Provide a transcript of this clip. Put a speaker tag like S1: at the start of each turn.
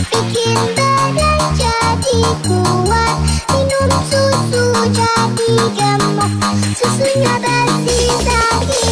S1: bikin badan jadi kuat. Minum susu jadi gemuk, susunya bersih sakit.